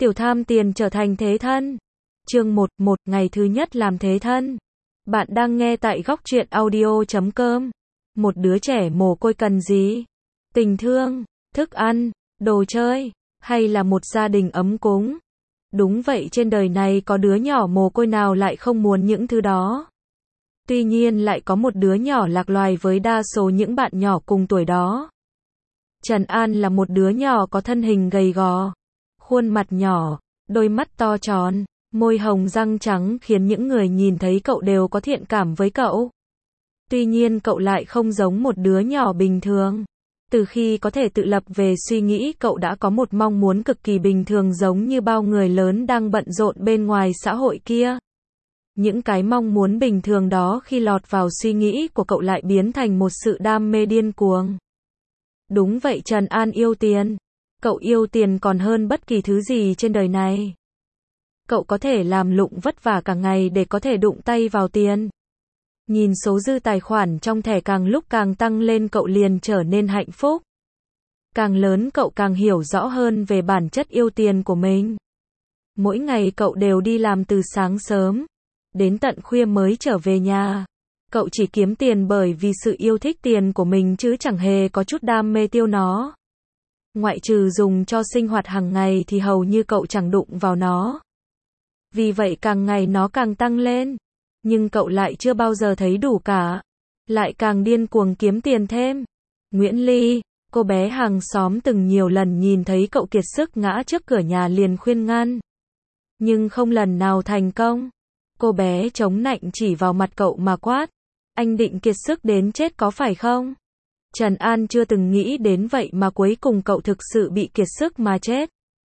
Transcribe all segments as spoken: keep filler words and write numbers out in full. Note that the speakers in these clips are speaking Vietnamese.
Tiểu tham tiền trở thành thế thân. Chương một, một ngày thứ nhất làm thế thân. Bạn đang nghe tại góc truyện audio chấm com. Một đứa trẻ mồ côi cần gì? Tình thương, thức ăn, đồ chơi, hay là một gia đình ấm cúng? Đúng vậy, trên đời này có đứa nhỏ mồ côi nào lại không muốn những thứ đó. Tuy nhiên lại có một đứa nhỏ lạc loài với đa số những bạn nhỏ cùng tuổi đó. Trần An là một đứa nhỏ có thân hình gầy gò, khuôn mặt nhỏ, đôi mắt to tròn, môi hồng răng trắng khiến những người nhìn thấy cậu đều có thiện cảm với cậu. Tuy nhiên cậu lại không giống một đứa nhỏ bình thường. Từ khi có thể tự lập về suy nghĩ, cậu đã có một mong muốn cực kỳ bình thường giống như bao người lớn đang bận rộn bên ngoài xã hội kia. Những cái mong muốn bình thường đó khi lọt vào suy nghĩ của cậu lại biến thành một sự đam mê điên cuồng. Đúng vậy, Trần An yêu tiền. Cậu yêu tiền còn hơn bất kỳ thứ gì trên đời này. Cậu có thể làm lụng vất vả cả ngày để có thể đụng tay vào tiền. Nhìn số dư tài khoản trong thẻ càng lúc càng tăng lên, cậu liền trở nên hạnh phúc. Càng lớn cậu càng hiểu rõ hơn về bản chất yêu tiền của mình. Mỗi ngày cậu đều đi làm từ sáng sớm đến tận khuya mới trở về nhà. Cậu chỉ kiếm tiền bởi vì sự yêu thích tiền của mình chứ chẳng hề có chút đam mê tiêu nó. Ngoại trừ dùng cho sinh hoạt hàng ngày thì hầu như cậu chẳng đụng vào nó. Vì vậy càng ngày nó càng tăng lên. Nhưng cậu lại chưa bao giờ thấy đủ cả. Lại càng điên cuồng kiếm tiền thêm. Nguyễn Ly, cô bé hàng xóm từng nhiều lần nhìn thấy cậu kiệt sức ngã trước cửa nhà liền khuyên ngăn. Nhưng không lần nào thành công. Cô bé chống nạnh chỉ vào mặt cậu mà quát. Anh định kiệt sức đến chết có phải không? Trần An chưa từng nghĩ đến vậy mà cuối cùng cậu thực sự bị kiệt sức mà chết.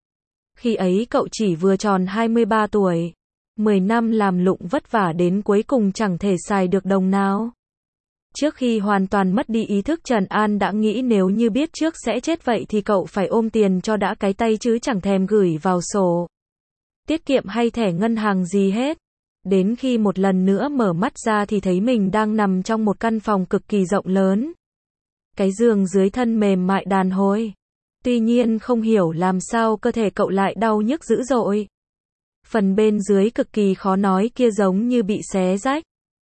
Khi ấy cậu chỉ vừa tròn hai mươi ba tuổi. mười năm làm lụng vất vả đến cuối cùng chẳng thể xài được đồng nào. Trước khi hoàn toàn mất đi ý thức, Trần An đã nghĩ nếu như biết trước sẽ chết vậy thì cậu phải ôm tiền cho đã cái tay chứ chẳng thèm gửi vào sổ tiết kiệm hay thẻ ngân hàng gì hết. Đến khi một lần nữa mở mắt ra thì thấy mình đang nằm trong một căn phòng cực kỳ rộng lớn. Cái giường dưới thân mềm mại đàn hồi. Tuy nhiên không hiểu làm sao cơ thể cậu lại đau nhức dữ dội. Phần bên dưới cực kỳ khó nói kia giống như bị xé rách.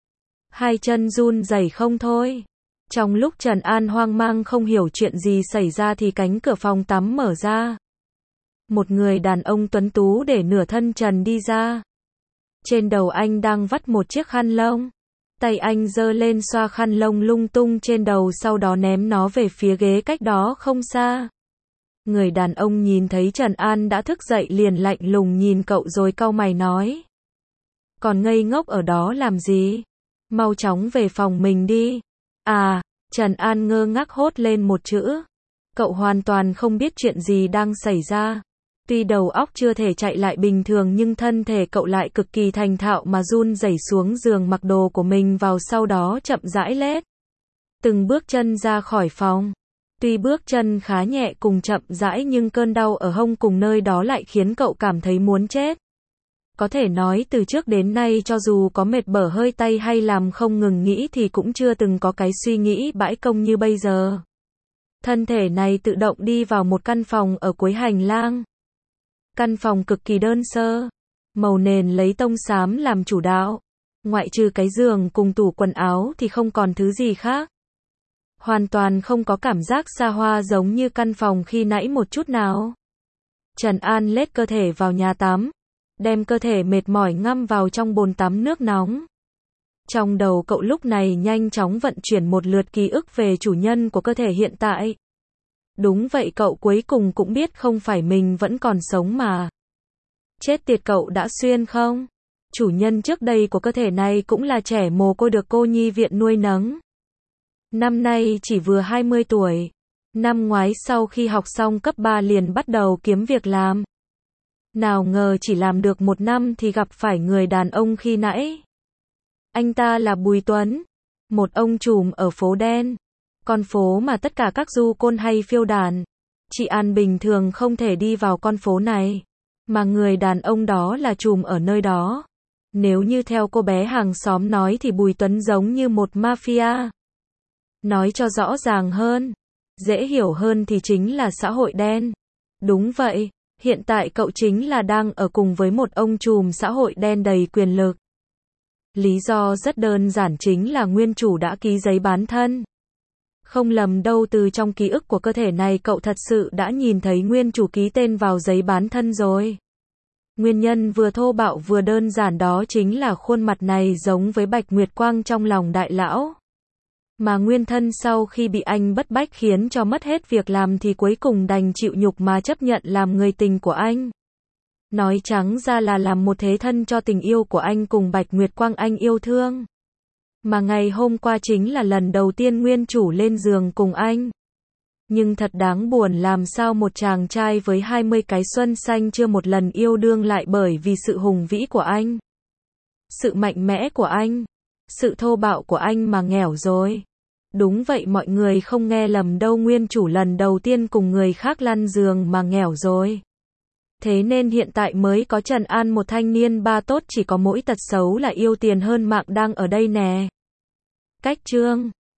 Hai chân run rẩy không thôi. Trong lúc Trần An hoang mang không hiểu chuyện gì xảy ra thì cánh cửa phòng tắm mở ra. Một người đàn ông tuấn tú để nửa thân trần đi ra. Trên đầu anh đang vắt một chiếc khăn lông. Tay anh giơ lên xoa khăn lông lung tung trên đầu, sau đó ném nó về phía ghế cách đó không xa. Người đàn ông nhìn thấy Trần An đã thức dậy liền lạnh lùng nhìn cậu rồi cau mày nói. Còn ngây ngốc ở đó làm gì? Mau chóng về phòng mình đi. À, Trần An ngơ ngác hốt lên một chữ. Cậu hoàn toàn không biết chuyện gì đang xảy ra. Tuy đầu óc chưa thể chạy lại bình thường nhưng thân thể cậu lại cực kỳ thành thạo mà run rẩy xuống giường mặc đồ của mình vào, sau đó chậm rãi lết từng bước chân ra khỏi phòng. Tuy bước chân khá nhẹ cùng chậm rãi nhưng cơn đau ở hông cùng nơi đó lại khiến cậu cảm thấy muốn chết. Có thể nói từ trước đến nay cho dù có mệt bở hơi tay hay làm không ngừng nghĩ thì cũng chưa từng có cái suy nghĩ bãi công như bây giờ. Thân thể này tự động đi vào một căn phòng ở cuối hành lang. Căn phòng cực kỳ đơn sơ, màu nền lấy tông xám làm chủ đạo. Ngoại trừ cái giường cùng tủ quần áo thì không còn thứ gì khác. Hoàn toàn không có cảm giác xa hoa giống như căn phòng khi nãy một chút nào. Trần An lết cơ thể vào nhà tắm, đem cơ thể mệt mỏi ngâm vào trong bồn tắm nước nóng. Trong đầu cậu lúc này nhanh chóng vận chuyển một lượt ký ức về chủ nhân của cơ thể hiện tại. Đúng vậy, cậu cuối cùng cũng biết không phải mình vẫn còn sống mà. Chết tiệt, cậu đã xuyên không? Chủ nhân trước đây của cơ thể này cũng là trẻ mồ côi được cô nhi viện nuôi nấng. Năm nay chỉ vừa hai mươi tuổi. Năm ngoái sau khi học xong cấp ba liền bắt đầu kiếm việc làm. Nào ngờ chỉ làm được một năm thì gặp phải người đàn ông khi nãy. Anh ta là Bùi Tuấn, một ông trùm ở phố đen. Con phố mà tất cả các du côn hay phiêu đàn. Chị An bình thường không thể đi vào con phố này. Mà người đàn ông đó là trùm ở nơi đó. Nếu như theo cô bé hàng xóm nói thì Bùi Tuấn giống như một mafia. Nói cho rõ ràng hơn, dễ hiểu hơn thì chính là xã hội đen. Đúng vậy, Hiện tại cậu chính là đang ở cùng với một ông trùm xã hội đen đầy quyền lực. Lý do rất đơn giản chính là nguyên chủ đã ký giấy bán thân. Không lầm đâu, từ trong ký ức của cơ thể này cậu thật sự đã nhìn thấy nguyên chủ ký tên vào giấy bán thân rồi. Nguyên nhân vừa thô bạo vừa đơn giản đó chính là khuôn mặt này giống với Bạch Nguyệt Quang trong lòng đại lão. Mà nguyên thân sau khi bị anh bất bách khiến cho mất hết việc làm thì cuối cùng đành chịu nhục mà chấp nhận làm người tình của anh. Nói trắng ra là làm một thế thân cho tình yêu của anh cùng Bạch Nguyệt Quang anh yêu thương. Mà ngày hôm qua chính là lần đầu tiên nguyên chủ lên giường cùng anh. Nhưng thật đáng buồn, làm sao một chàng trai với hai mươi cái xuân xanh chưa một lần yêu đương lại bởi vì sự hùng vĩ của anh, sự mạnh mẽ của anh, sự thô bạo của anh mà nghèo rồi. Đúng vậy, mọi người không nghe lầm đâu, nguyên chủ lần đầu tiên cùng người khác lăn giường mà nghèo rồi. Thế nên hiện tại mới có trần an một thanh niên ba tốt chỉ có mỗi tật xấu là yêu tiền hơn mạng đang ở đây nè. Cách chương